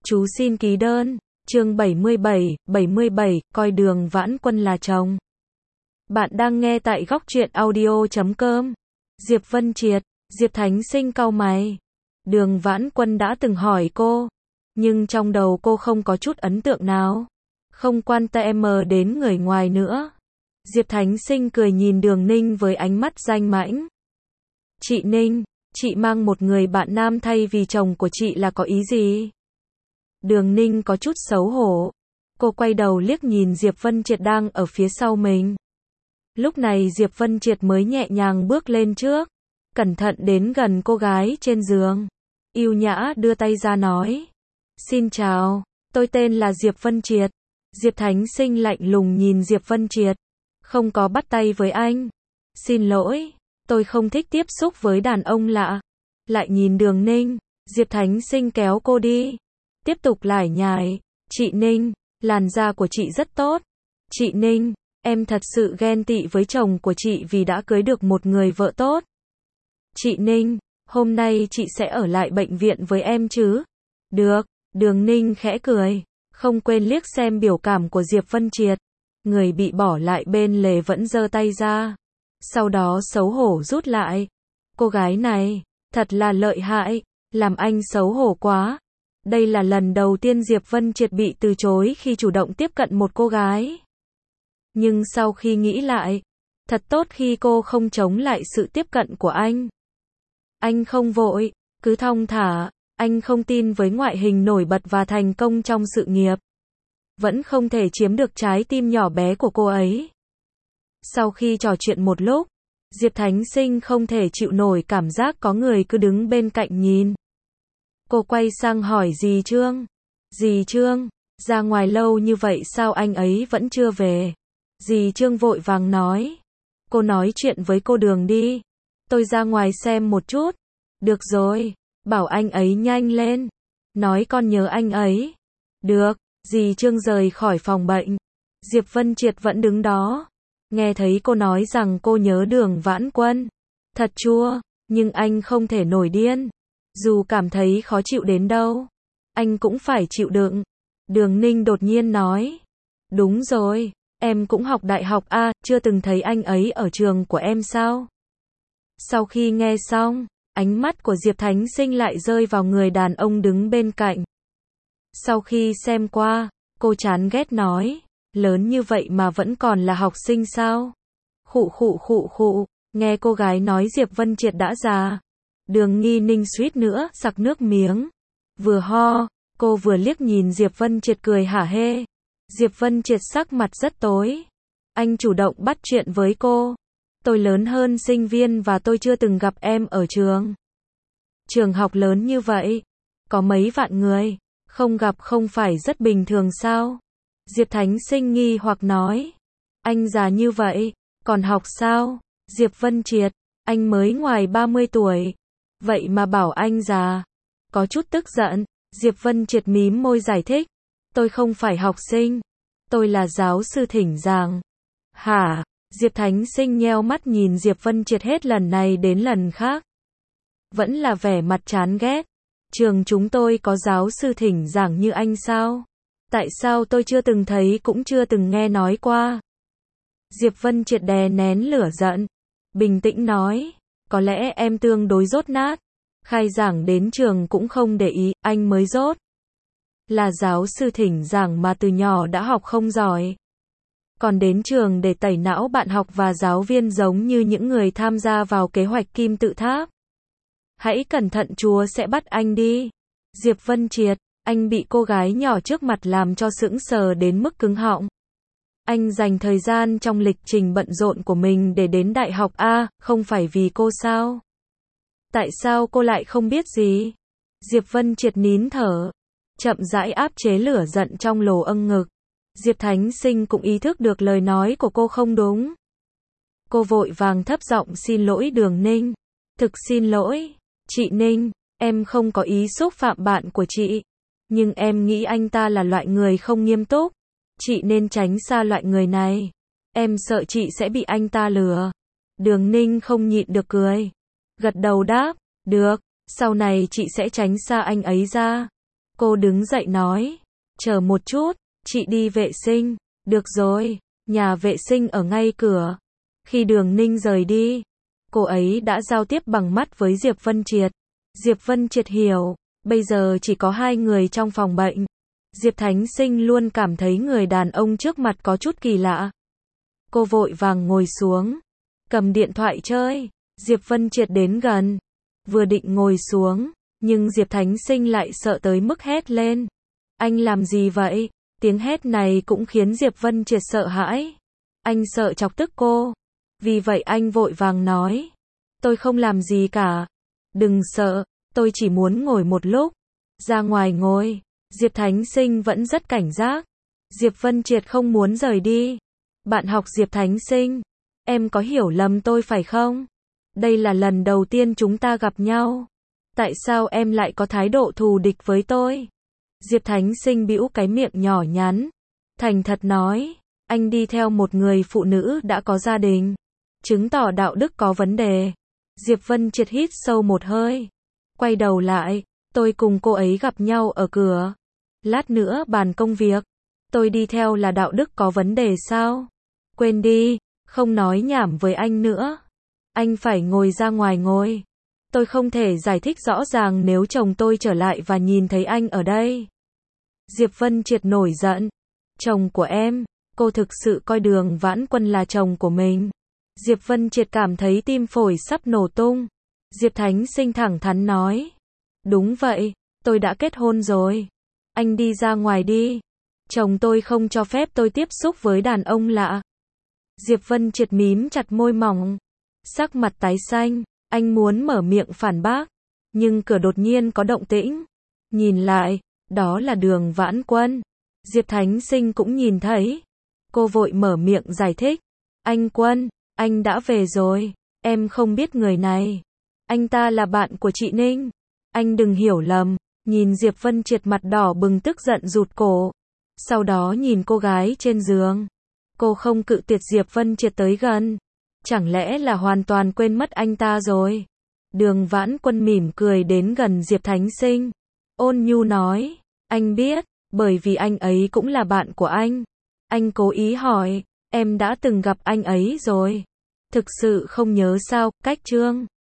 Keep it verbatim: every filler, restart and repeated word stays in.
Chú xin ký đơn. Chương bảy mươi bảy, bảy mươi bảy, coi Đường Vãn Quân là chồng. Bạn đang nghe tại góc truyện audio chấm com. Diệp Vân Triệt, Diệp Thánh Sinh cau mày. Đường Vãn Quân đã từng hỏi cô, nhưng trong đầu cô không có chút ấn tượng nào. Không quan tâm đến người ngoài nữa. Diệp Thánh Sinh cười nhìn Đường Ninh với ánh mắt danh mãnh. Chị Ninh, chị mang một người bạn nam thay vì chồng của chị là có ý gì? Đường Ninh có chút xấu hổ. Cô quay đầu liếc nhìn Diệp Vân Triệt đang ở phía sau mình. Lúc này Diệp Vân Triệt mới nhẹ nhàng bước lên trước, cẩn thận đến gần cô gái trên giường. Yêu nhã đưa tay ra nói. Xin chào, tôi tên là Diệp Vân Triệt. Diệp Thánh Sinh lạnh lùng nhìn Diệp Vân Triệt. Không có bắt tay với anh. Xin lỗi, tôi không thích tiếp xúc với đàn ông lạ. Lại nhìn Đường Ninh, Diệp Thánh Sinh kéo cô đi. Tiếp tục lải nhải. Chị Ninh, làn da của chị rất tốt. Chị Ninh, em thật sự ghen tị với chồng của chị vì đã cưới được một người vợ tốt. Chị Ninh, hôm nay chị sẽ ở lại bệnh viện với em chứ? Được. Đường Ninh khẽ cười, không quên liếc xem biểu cảm của Diệp Vân Triệt. Người bị bỏ lại bên lề vẫn giơ tay ra. Sau đó xấu hổ rút lại. Cô gái này, thật là lợi hại, làm anh xấu hổ quá. Đây là lần đầu tiên Diệp Vân Triệt bị từ chối khi chủ động tiếp cận một cô gái. Nhưng sau khi nghĩ lại, thật tốt khi cô không chống lại sự tiếp cận của anh. Anh không vội, cứ thong thả, anh không tin với ngoại hình nổi bật và thành công trong sự nghiệp. Vẫn không thể chiếm được trái tim nhỏ bé của cô ấy. Sau khi trò chuyện một lúc, Diệp Thánh Sinh không thể chịu nổi cảm giác có người cứ đứng bên cạnh nhìn. Cô quay sang hỏi dì Trương. Dì Trương, ra ngoài lâu như vậy sao anh ấy vẫn chưa về? Dì Trương vội vàng nói. Cô nói chuyện với cô Đường đi. Tôi ra ngoài xem một chút. Được rồi, bảo anh ấy nhanh lên. Nói con nhớ anh ấy. Được, dì Trương rời khỏi phòng bệnh. Diệp Vân Triệt vẫn đứng đó. Nghe thấy cô nói rằng cô nhớ Đường Vãn Quân. Thật chua, nhưng anh không thể nổi điên. Dù cảm thấy khó chịu đến đâu, anh cũng phải chịu đựng. Đường Ninh đột nhiên nói. Đúng rồi, em cũng học đại học A, chưa từng thấy anh ấy ở trường của em sao? Sau khi nghe xong, ánh mắt của Diệp Thánh Sinh lại rơi vào người đàn ông đứng bên cạnh. Sau khi xem qua, cô chán ghét nói. Lớn như vậy mà vẫn còn là học sinh sao? Khụ khụ khụ khụ, nghe cô gái nói Diệp Vân Triệt đã già. Đường Nghi Ninh suýt nữa sặc nước miếng. Vừa ho, cô vừa liếc nhìn Diệp Vân Triệt cười hả hê. Diệp Vân Triệt sắc mặt rất tối. Anh chủ động bắt chuyện với cô. Tôi lớn hơn sinh viên và tôi chưa từng gặp em ở trường. Trường học lớn như vậy, có mấy vạn người, không gặp không phải rất bình thường sao? Diệp Thánh Sinh nghi hoặc nói. Anh già như vậy, còn học sao? Diệp Vân Triệt, anh mới ngoài ba mươi tuổi. Vậy mà bảo anh già. Có chút tức giận, Diệp Vân Triệt mím môi giải thích. Tôi không phải học sinh. Tôi là giáo sư thỉnh giảng. Hả? Diệp Thánh Sinh nheo mắt nhìn Diệp Vân Triệt hết lần này đến lần khác. Vẫn là vẻ mặt chán ghét. Trường chúng tôi có giáo sư thỉnh giảng như anh sao? Tại sao tôi chưa từng thấy cũng chưa từng nghe nói qua? Diệp Vân Triệt đè nén lửa giận. Bình tĩnh nói. Có lẽ em tương đối dốt nát. Khai giảng đến trường cũng không để ý, anh mới dốt. Là giáo sư thỉnh giảng mà từ nhỏ đã học không giỏi. Còn đến trường để tẩy não bạn học và giáo viên giống như những người tham gia vào kế hoạch kim tự tháp. Hãy cẩn thận Chúa sẽ bắt anh đi. Diệp Vân Triệt, anh bị cô gái nhỏ trước mặt làm cho sững sờ đến mức cứng họng. Anh dành thời gian trong lịch trình bận rộn của mình để đến đại học A, không phải vì cô sao? Tại sao cô lại không biết gì? Diệp Vân Triệt nín thở, chậm rãi áp chế lửa giận trong lồ âng ngực. Diệp Thánh Sinh cũng ý thức được lời nói của cô không đúng. Cô vội vàng thấp giọng xin lỗi Đường Ninh. Thực xin lỗi, chị Ninh, em không có ý xúc phạm bạn của chị. Nhưng em nghĩ anh ta là loại người không nghiêm túc. Chị nên tránh xa loại người này. Em sợ chị sẽ bị anh ta lừa. Đường Ninh không nhịn được cười. Gật đầu đáp, được, sau này chị sẽ tránh xa anh ấy ra. Cô đứng dậy nói, chờ một chút, chị đi vệ sinh. Được rồi, nhà vệ sinh ở ngay cửa. Khi Đường Ninh rời đi, cô ấy đã giao tiếp bằng mắt với Diệp Vân Triệt. Diệp Vân Triệt hiểu, bây giờ chỉ có hai người trong phòng bệnh. Diệp Thánh Sinh luôn cảm thấy người đàn ông trước mặt có chút kỳ lạ. Cô vội vàng ngồi xuống, cầm điện thoại chơi. Diệp Vân Triệt đến gần, vừa định ngồi xuống, nhưng Diệp Thánh Sinh lại sợ tới mức hét lên. Anh làm gì vậy? Tiếng hét này cũng khiến Diệp Vân Triệt sợ hãi. Anh sợ chọc tức cô. Vì vậy anh vội vàng nói. Tôi không làm gì cả. Đừng sợ, tôi chỉ muốn ngồi một lúc. Ra ngoài ngồi. Diệp Thánh Sinh vẫn rất cảnh giác. Diệp Vân Triệt không muốn rời đi. Bạn học Diệp Thánh Sinh, em có hiểu lầm tôi phải không? Đây là lần đầu tiên chúng ta gặp nhau. Tại sao em lại có thái độ thù địch với tôi? Diệp Thánh Sinh bĩu cái miệng nhỏ nhắn, thành thật nói, anh đi theo một người phụ nữ đã có gia đình, chứng tỏ đạo đức có vấn đề. Diệp Vân Triệt hít sâu một hơi, quay đầu lại, tôi cùng cô ấy gặp nhau ở cửa. Lát nữa bàn công việc, tôi đi theo là đạo đức có vấn đề sao? Quên đi, không nói nhảm với anh nữa. Anh phải ngồi ra ngoài ngồi. Tôi không thể giải thích rõ ràng nếu chồng tôi trở lại và nhìn thấy anh ở đây. Diệp Vân Triệt nổi giận. Chồng của em, cô thực sự coi Đường Vãn Quân là chồng của mình. Diệp Vân Triệt cảm thấy tim phổi sắp nổ tung. Diệp Thánh Sinh thẳng thắn nói. Đúng vậy, tôi đã kết hôn rồi. Anh đi ra ngoài đi. Chồng tôi không cho phép tôi tiếp xúc với đàn ông lạ. Diệp Vân Triệt mím chặt môi mỏng, sắc mặt tái xanh. Anh muốn mở miệng phản bác, nhưng cửa đột nhiên có động tĩnh. Nhìn lại, đó là Đường Vãn Quân. Diệp Thánh Sinh cũng nhìn thấy. Cô vội mở miệng giải thích. Anh Quân, anh đã về rồi. Em không biết người này. Anh ta là bạn của chị Ninh. Anh đừng hiểu lầm. Nhìn Diệp Vân Triệt mặt đỏ bừng tức giận rụt cổ. Sau đó nhìn cô gái trên giường. Cô không cự tuyệt Diệp Vân Triệt tới gần. Chẳng lẽ là hoàn toàn quên mất anh ta rồi? Đường Vãn Quân mỉm cười đến gần Diệp Thánh Sinh. Ôn nhu nói, anh biết, bởi vì anh ấy cũng là bạn của anh. Anh cố ý hỏi, em đã từng gặp anh ấy rồi. Thực sự không nhớ sao, cách chương.